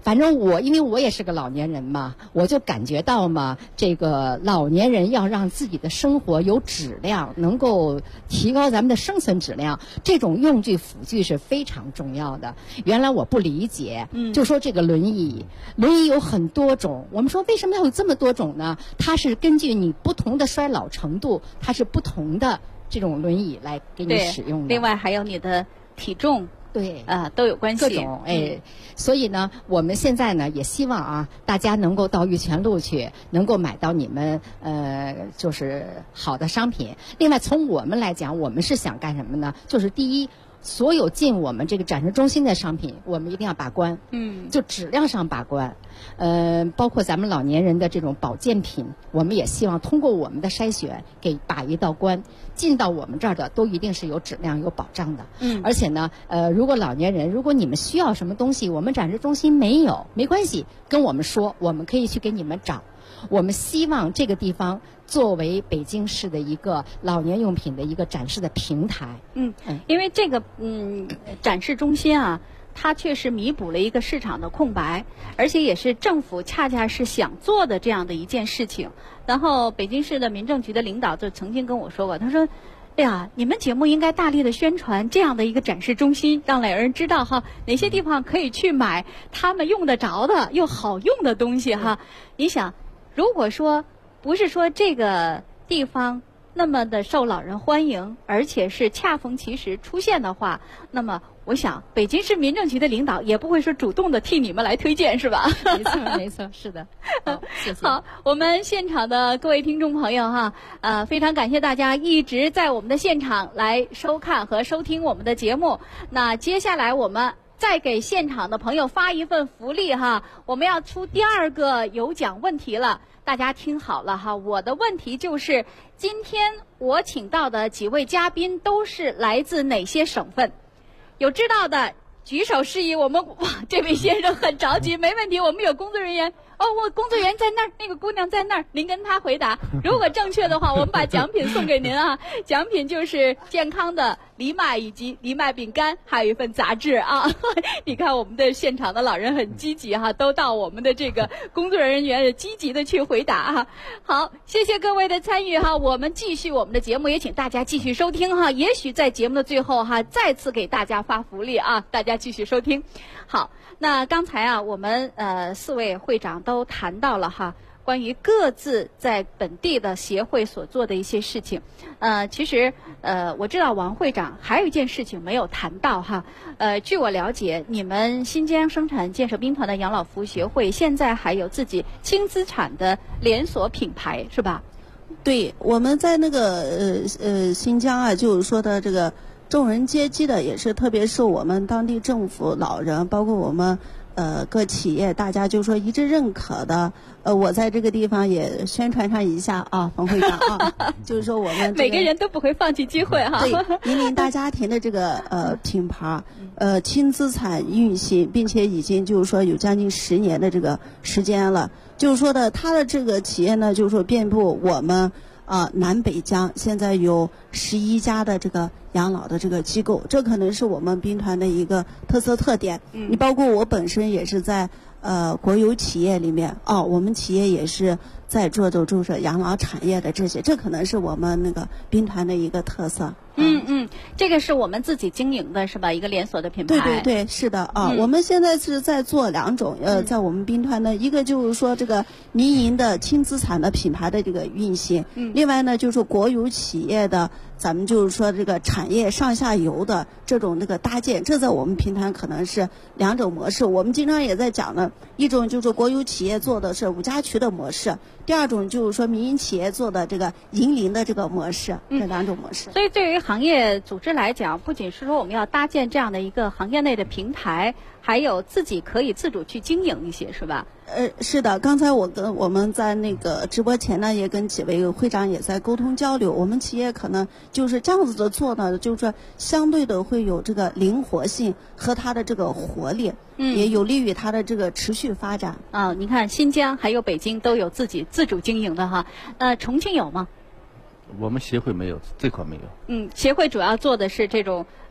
反正因为我也是个老年人嘛，我就感觉到嘛，这个老年人要让自己的生活有质量，能够提高咱们的生存质量，这种用具辅具是非常重要的。原来我不理解，就说这个轮椅有很多种，我们说为什么要有这么多种呢？它是根据你不同的衰老程度，它是不同的这种轮椅来给你使用的。 另外还有你的体重。 对都有关系， 各种所以呢，我们现在呢也希望大家能够到玉泉路去，能够买到你们就是好的商品。另外，从我们来讲，我们是想干什么呢？就是第一，所有进我们这个展示中心的商品，我们一定要把关，就质量上把关。包括咱们老年人的这种保健品，我们也希望通过我们的筛选给把一道关，进到我们这儿的都一定是有质量有保障的。而且呢，如果老年人，如果你们需要什么东西，我们展示中心没有，没关系，跟我们说，我们可以去给你们找。我们希望这个地方作为北京市的一个老年用品的一个展示的平台。 因为这个展示中心它确实弥补了一个市场的空白，而且也是政府恰恰是想做的这样的一件事情。然后北京市的民政局的领导就曾经跟我说过，他说哎呀，你们节目应该大力的宣传这样的一个展示中心，让老人知道哪些地方可以去买他们用得着的又好用的东西你想，如果说不是说这个地方那么的受老人欢迎，而且是恰逢其时出现的话，那么我想北京市民政局的领导也不会说主动的替你们来推荐，是吧？ 没错，是的。谢谢。 好，我们现场的各位听众朋友非常感谢大家一直在我们的现场来收看和收听我们的节目。那接下来我们再给现场的朋友发一份福利我们要出第二个有奖问题了。大家听好了我的问题就是，今天我请到的几位嘉宾都是来自哪些省份？有知道的举手示意。这位先生很着急，没问题，我们有工作人员。我工作人员在那儿，那个姑娘在那儿，您跟她回答。如果正确的话，我们把奖品送给您奖品就是健康的藜麦以及藜麦饼干，还有一份杂志你看我们的现场的老人很积极都到我们的这个工作人员积极的去回答好，谢谢各位的参与我们继续我们的节目，也请大家继续收听也许在节目的最后再次给大家发福利大家继续收听。好，那刚才我们4位会长都谈到了关于各自在本地的协会所做的一些事情。其实我知道王会长还有一件事情没有谈到据我了解，你们新疆生产建设兵团的养老服务协会现在还有自己轻资产的连锁品牌，是吧？ 对，我们在那个新疆就是说的这个众人皆知的，也是特别受我们当地政府、老人，包括我们各企业，大家就说一致认可的。我在这个地方也宣传上一下冯会长就是说我们、 每个人都不会放弃机会对，引领大家庭的这个品牌轻资产运行，并且已经就是说有将近10年的这个时间了。就是说的他的这个企业呢，就是说遍布我们南北疆，现在有11家的这个养老的这个机构，这可能是我们兵团的一个特点。你包括我本身也是在国有企业里面我们企业也是在做就是养老产业的这可能是我们那个兵团的一个特色。 这个是我们自己经营的是吧？一个连锁的品牌。 对，是的我们现在是在做2种在我们兵团呢，一个就是说这个民营的轻资产的品牌的这个运行，另外呢就是国有企业的咱们就是说这个产业上下游的这种那个搭建，这在我们兵团可能是2种模式。我们经常也在讲呢，一种就是国有企业做的是5家渠的模式，第二种就是说民营企业做的这个银龄的这个模式，这2种模式。 所以对于行业组织来讲，不仅是说我们要搭建这样的一个行业内的平台，还有自己可以自主去经营一些，是吧？ 是的，刚才我们在那个直播前呢，也跟几位会长也在沟通交流。我们企业可能就是这样子的做呢，就是说相对的会有这个灵活性和它的这个活力，也有利于它的这个持续发展。 你看新疆还有北京都有自己自主经营的重庆有吗？ 我们协会没有，这块没有。 协会主要做的是这种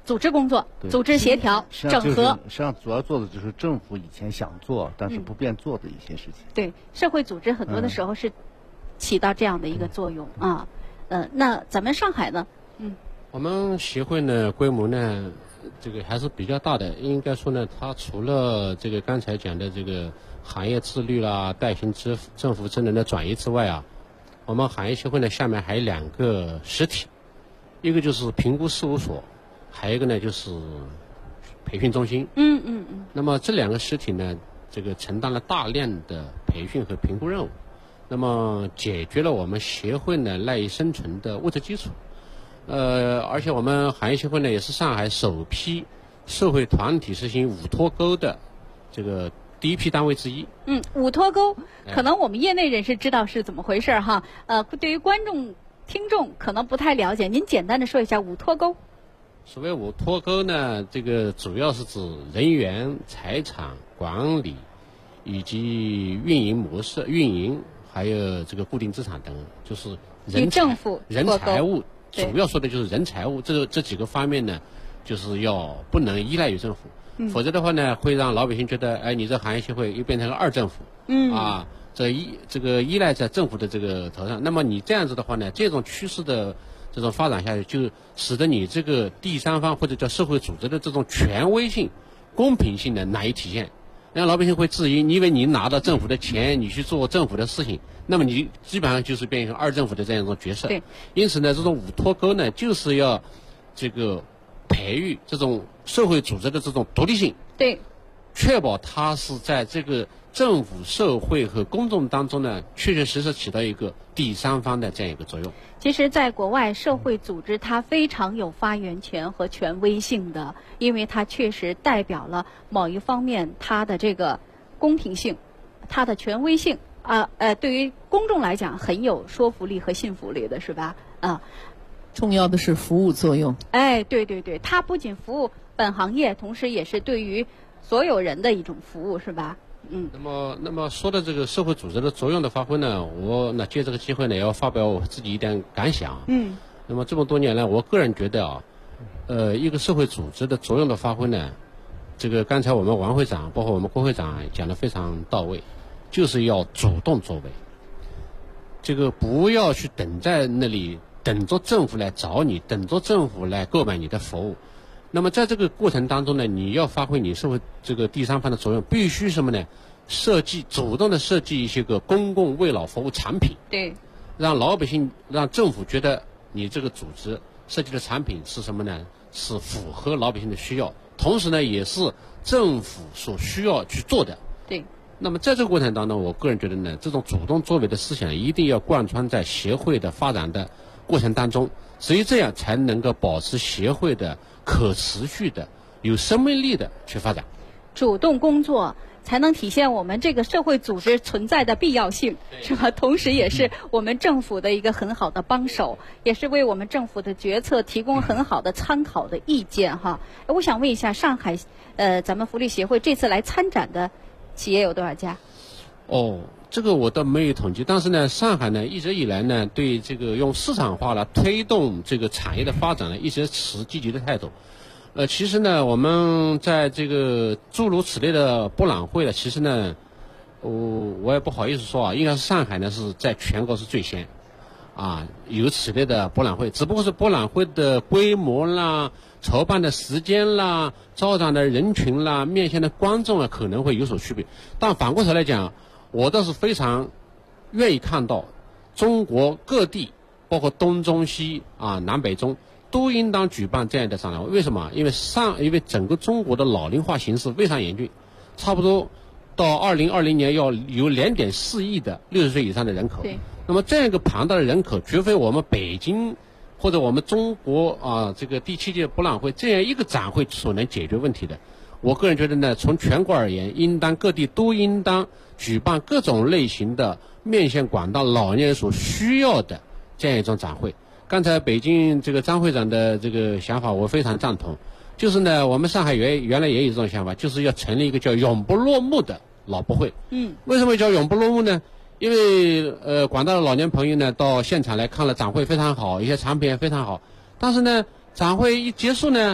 组织工作、组织协调、整合。 实际上主要做的就是政府以前想做但是不便做的一些事情。 对，社会组织很多的时候是起到这样的一个作用啊。那咱们上海呢？ 我们协会呢规模呢，这个还是比较大的。应该说呢，它除了这个刚才讲的这个行业自律啦、代行政府职能的转移之外啊，我们行业协会呢下面还有2个实体，一个就是评估事务所，还有一个呢就是培训中心。那么这2个实体呢，这个承担了大量的培训和评估任务，那么解决了我们协会呢赖以生存的物质基础。而且我们行业协会呢也是上海首批社会团体实行5脱钩的这个第一批单位之一。 5脱钩，可能我们业内人士知道是怎么回事哈。对于观众听众可能不太了解，您简单的说一下5脱钩。 所谓5脱钩呢，这个主要是指人员、财产管理以及运营模式、还有这个固定资产等，就是与政府人财物。主要说的就是人财物这几个方面呢，就是要不能依赖于政府，否则的话呢，会让老百姓觉得，哎，你这行业协会又变成了2政府，这个依赖在政府的这个头上。那么你这样子的话呢，这种趋势的这种发展下去，就使得你这个第三方或者叫社会组织的这种权威性、公平性呢难以体现。让老百姓会质疑，因为你拿到政府的钱，你去做政府的事情，那么你基本上就是变成2政府的这样一种角色。 对， 因此呢，这种5脱钩呢，就是要这个培育这种社会组织的这种独立性。 对， 确保它是在这个政府、社会和公众当中呢，确确实实起到一个第三方的这样一个作用。 其实在国外，社会组织它非常有发言权和权威性的，因为它确实代表了某一方面它的这个公平性、它的权威性对于公众来讲很有说服力和信服力的，是吧？ 重要的是服务作用。 对，它不仅服务本行业，同时也是对于所有人的一种服务，是吧？ 那么说的这个社会组织的作用的发挥呢，我借这个机会呢，也要发表我自己一点感想。那么这么多年来，我个人觉得一个社会组织的作用的发挥呢，这个刚才我们王会长包括我们郭会长讲得非常到位，就是要主动作为。这个不要去等在那里等着政府来找你，等着政府来购买你的服务。那么在这个过程当中呢，你要发挥你社会这个第三方的作用，必须什么呢？主动的设计一些个公共慰劳服务产品， 对， 让老百姓、让政府觉得你这个组织设计的产品是什么呢？是符合老百姓的需要，同时呢，也是政府所需要去做的。 对。 那么在这个过程当中，我个人觉得呢，这种主动作为的思想一定要贯穿在协会的发展的过程当中，只有这样才能够保持协会的可持续的、有生命力的去发展。 主动工作才能体现我们这个社会组织存在的必要性，是吧？同时也是我们政府的一个很好的帮手，也是为我们政府的决策提供很好的参考的意见哈。我想问一下，上海咱们福利协会这次来参展的企业有多少家？ 这个我倒没有统计，但是呢，上海呢一直以来呢对这个用市场化来推动这个产业的发展呢，一直持积极的态度。其实呢，我们在这个诸如此类的博览会呢，其实呢，我也不好意思说啊，应该是上海呢是在全国是最先有此类的博览会，只不过是博览会的规模啦、筹办的时间啦、招展的人群啦、面向的观众可能会有所区别。但反过头来讲，我倒是非常愿意看到中国各地，包括东中西南北中，都应当举办这样的展览会。为什么？因为整个中国的老龄化形势非常严峻，差不多到2020年要有2.4亿的60岁以上的人口。 对。 那么这样一个庞大的人口，绝非我们北京或者我们中国这个第7届博览会这样一个展会所能解决问题的。我个人觉得呢，从全国而言，各地都应当举办各种类型的面向广大老年人所需要的这样一种展会。刚才北京这个张会长的这个想法我非常赞同，就是呢，我们上海原来也有这种想法，就是要成立一个叫永不落幕的老博会。为什么叫永不落幕呢？因为广大的老年朋友呢到现场来看了展会非常好，一些产品也非常好，但是呢展会一结束呢，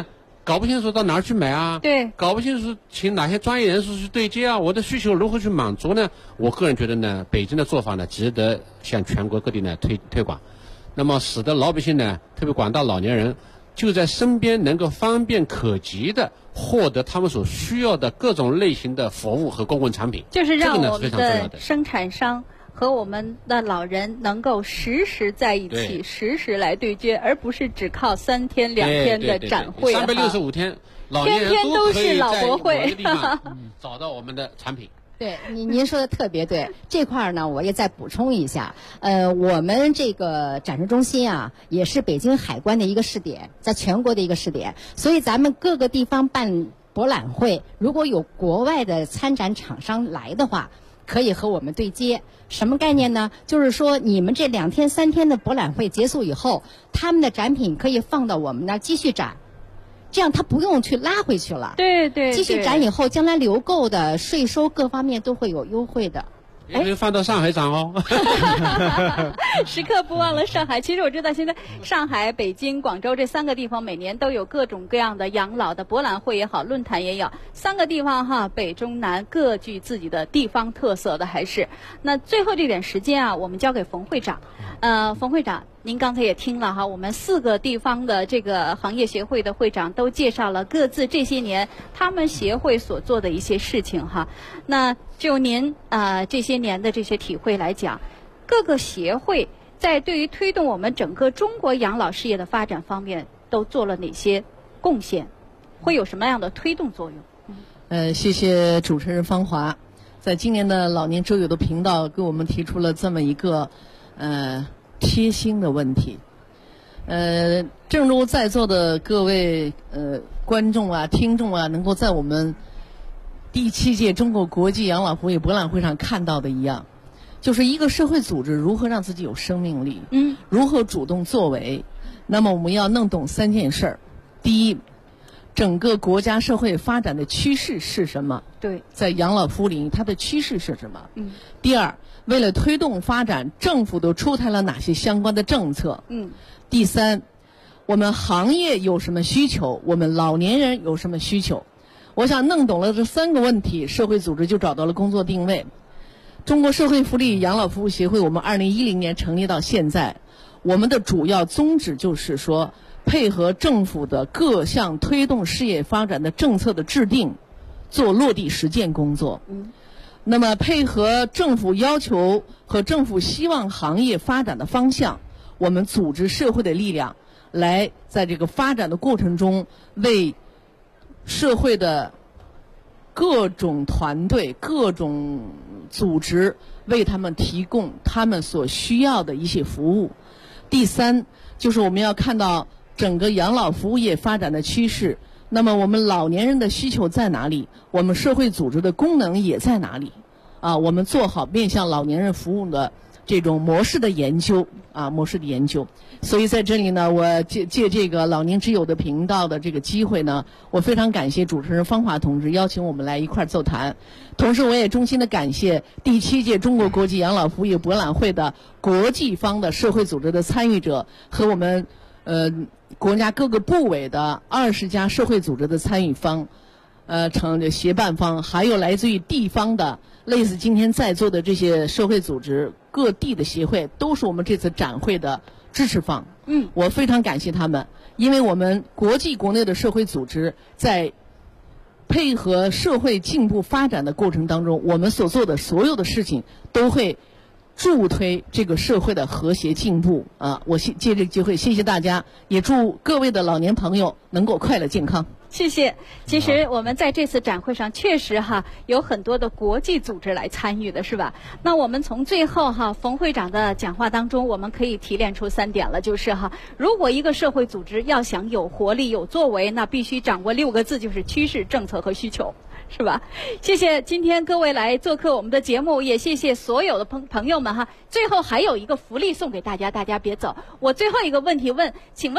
搞不清楚到哪儿去买啊？ 对， 搞不清楚请哪些专业人士去对接啊？我的需求如何去满足呢？我个人觉得呢，北京的做法呢，值得向全国各地呢推广，那么使得老百姓呢，特别广大老年人就在身边能够方便可及的获得他们所需要的各种类型的服务和公共产品， 就是让我们这个呢是非常重要的。 生产商和我们的老人能够实时在一起，实时来对接，而不是只靠3天2天的展会。 365天，老年人天天都是老博会， 在某个地方找到我们的产品。 对，您说的特别对，这块儿呢，我也再补充一下，我们这个展示中心啊，也是北京海关的一个试点，在全国的一个试点，所以咱们各个地方办博览会，如果有国外的参展厂商来的话，可以和我们对接。什么概念呢？就是说你们这2天3天的博览会结束以后，他们的展品可以放到我们那儿继续展。这样他不用去拉回去了， 对， 继续展以后，将来留购的税收各方面都会有优惠的。 也可以放到上海展哦。 时刻不忘了上海。其实我知道现在上海、北京、广州这3个地方每年都有各种各样的养老的博览会也好，论坛也有。3个地方哈，北中南各具自己的地方特色的还是。那最后这点时间啊，我们交给冯会长。冯会长，您刚才也听了哈，我们4个地方的这个行业协会的会长都介绍了各自这些年他们协会所做的一些事情哈。那就您这些年的这些体会来讲，各个协会在对于推动我们整个中国养老事业的发展方面都做了哪些贡献，会有什么样的推动作用？ 谢谢主持人芳华，在今年的老年周友的频道给我们提出了这么一个贴心的问题。正如在座的各位观众啊、听众啊，能够在我们第7届中国国际养老服务业博览会上看到的一样，就是一个社会组织如何让自己有生命力，如何主动作为。那么我们要弄懂3件事儿。第一，整个国家社会发展的趋势是什么？ 对， 在养老服务领域它的趋势是什么？第二，为了推动发展，政府都出台了哪些相关的政策？第三，我们行业有什么需求？我们老年人有什么需求？我想弄懂了这3个问题，社会组织就找到了工作定位。中国社会福利养老服务协会，我们2010年成立到现在，我们的主要宗旨就是说，配合政府的各项推动事业发展的政策的制定，做落地实践工作。那么配合政府要求和政府希望行业发展的方向，我们组织社会的力量，来在这个发展的过程中，为社会的各种团队、各种组织，为他们提供他们所需要的一些服务。第三，就是我们要看到整个养老服务业发展的趋势，那么我们老年人的需求在哪里？我们社会组织的功能也在哪里？我们做好面向老年人服务的这种模式的研究所以在这里呢，我借这个老年之友的频道的这个机会呢，我非常感谢主持人芳华同志邀请我们来一块座谈。同时我也衷心的感谢第7届中国国际养老服务业博览会的国际方的社会组织的参与者和我们国家各个部委的20家社会组织的参与方协办方，还有来自于地方的类似今天在座的这些社会组织，各地的协会都是我们这次展会的支持方。我非常感谢他们，因为我们国际国内的社会组织在配合社会进步发展的过程当中，我们所做的所有的事情都会助推这个社会的和谐进步我借这个机会谢谢大家，也祝各位的老年朋友能够快乐健康。 谢谢。其实我们在这次展会上确实有很多的国际组织来参与的，是吧？那我们从最后冯会长的讲话当中，我们可以提炼出3点了，就是如果一个社会组织要想有活力、有作为，那必须掌握6个字，就是趋势、政策和需求。是吧？谢谢今天各位来做客我们的节目，也谢谢所有的朋友们最后还有一个福利送给大家，大家别走。我最后一个问题问，请问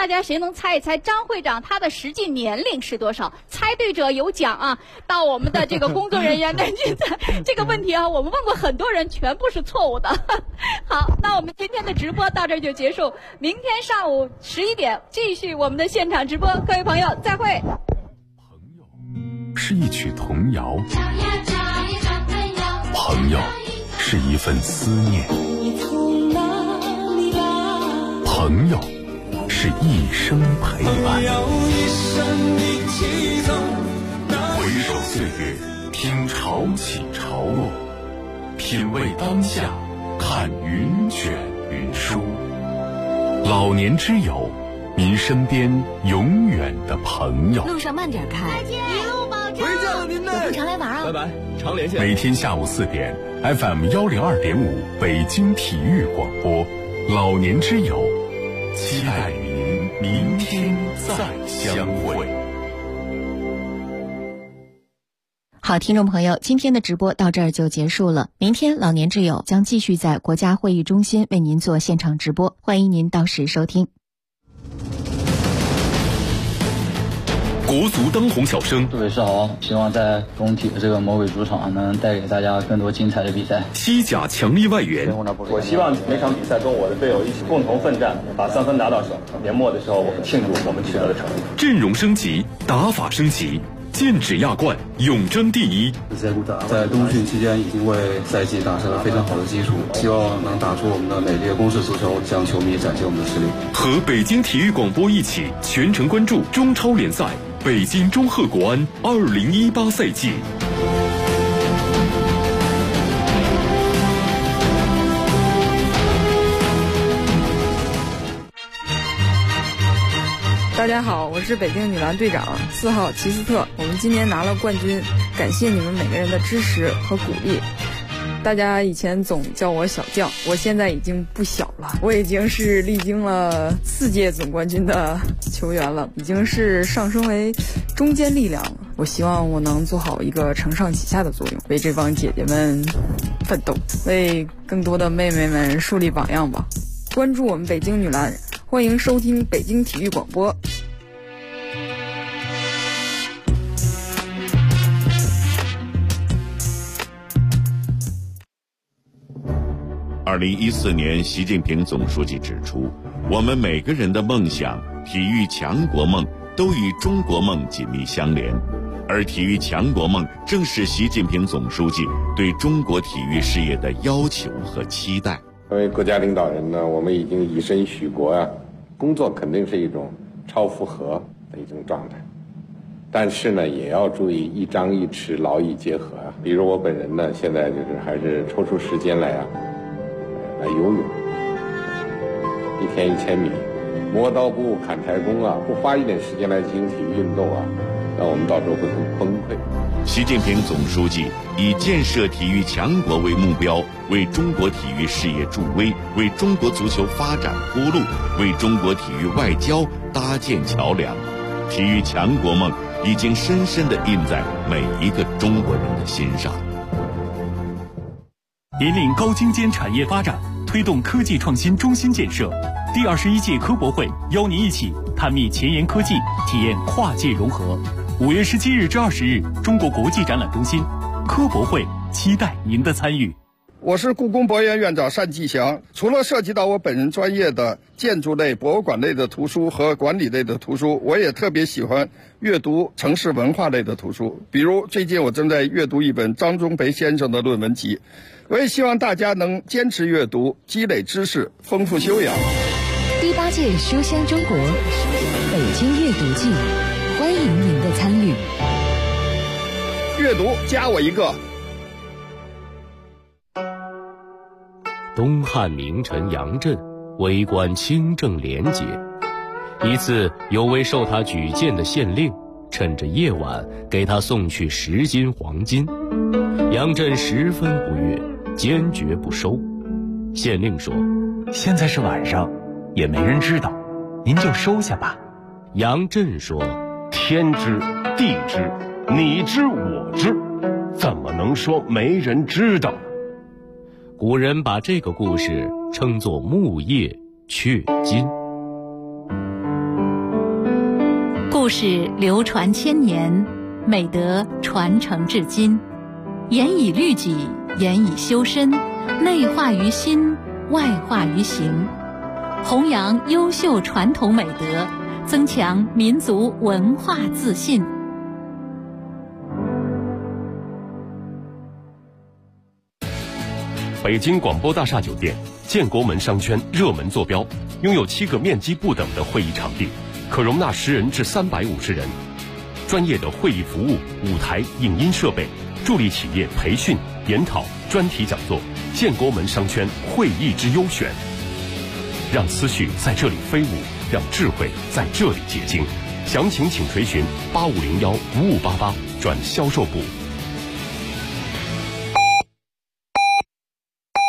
大家谁能猜一猜张会长他的实际年龄是多少？猜对者有奖啊！到我们的这个工作人员的这个问题啊，我们问过很多人，全部是错误的。好，那我们今天的直播到这儿就结束，明天上午11点继续我们的现场直播，各位朋友再会。 是一曲童谣，朋友是一份思念，朋友是一生陪伴。回首岁月，听潮起潮落，品味当下，看云卷云舒。老年之友，您身边永远的朋友。 路上慢点开， 一路保重。 回见了您嘞， 有空常来玩啊！ 拜拜，常连线。 每天下午4点 ，FM 102.5北京体育广播，老年之友，期待与您明天再相会。 好，听众朋友，今天的直播到这儿就结束了。明天老年之友将继续在国家会议中心为您做现场直播，欢迎您到时收听。 国足当红小生， 各位是好，希望在工体的这个魔鬼主场能带给大家更多精彩的比赛。 西甲强力外援， 我希望每场比赛跟我的队友一起共同奋战，把3分拿到手。年末的时候，我们庆祝我们取得了成绩。 阵容升级，打法升级，剑指亚冠，永争第一。 在冬训期间已经为赛季打下了非常好的基础，希望能打出我们的美丽的攻势足球，向球迷展现我们的实力。 和北京体育广播一起全程关注中超联赛北京中赫国安2018赛季。 大家好，我是北京女篮队长4号齐斯特，我们今年拿了冠军，感谢你们每个人的支持和鼓励。大家以前总叫我小将，我现在已经不小了，我已经是历经了4届总冠军的球员了，已经是上升为中坚力量了。我希望我能做好一个承上启下的作用，为这帮姐姐们奋斗，为更多的妹妹们树立榜样吧。关注我们北京女篮，欢迎收听北京体育广播。 2014年，习近平总书记指出，我们每个人的梦想、体育强国梦都与中国梦紧密相连，而体育强国梦正是习近平总书记对中国体育事业的要求和期待。 作为国家领导人呢，我们已经以身许国啊，工作肯定是一种超负荷的一种状态，但是呢，也要注意一张一弛，劳逸结合啊。比如我本人呢，现在就是还是抽出时间来游泳，1天1000米，磨刀不误砍柴工啊，不花一点时间来进行体育运动啊，那我们到时候会很崩溃。 习近平总书记以建设体育强国为目标，为中国体育事业助威，为中国足球发展铺路，为中国体育外交搭建桥梁。体育强国梦已经深深地印在每一个中国人的心上。 引领高精尖产业发展，推动科技创新中心建设。第21届科博会邀您一起探秘前沿科技，体验跨界融合。5月17日至20日，中国国际展览中心科博会，期待您的参与。 我是故宫博物院院长单霁翔。除了涉及到我本人专业的建筑类、博物馆类的图书和管理类的图书，我也特别喜欢阅读城市文化类的图书。比如最近我正在阅读一本张忠培先生的论文集。我也希望大家能坚持阅读，积累知识，丰富修养。 第8届书香中国北京阅读季，欢迎您的参与。 阅读加我一个。 东汉名臣杨震为官清正廉洁，一次有位受他举荐的县令趁着夜晚给他送去10斤黄金，杨震十分不悦，坚决不收。县令说：“ 现在是晚上，也没人知道，您就收下吧。” 杨震说：“ 天知地知，你知我知，怎么能说没人知道？” 古人把这个故事称作木叶雀金。 故事流传千年，美德传承至今。严以律己，严以修身，内化于心，外化于行，弘扬优秀传统美德，增强民族文化自信。 北京广播大厦酒店建国门商圈热门坐标，拥有7个面积不等的会议场地，可容纳10人至350人。专业的会议服务、舞台、影音设备，助力企业培训、研讨、专题讲座。建国门商圈会议之优选，让思绪在这里飞舞，让智慧在这里结晶。详情请垂询8501-5588转销售部。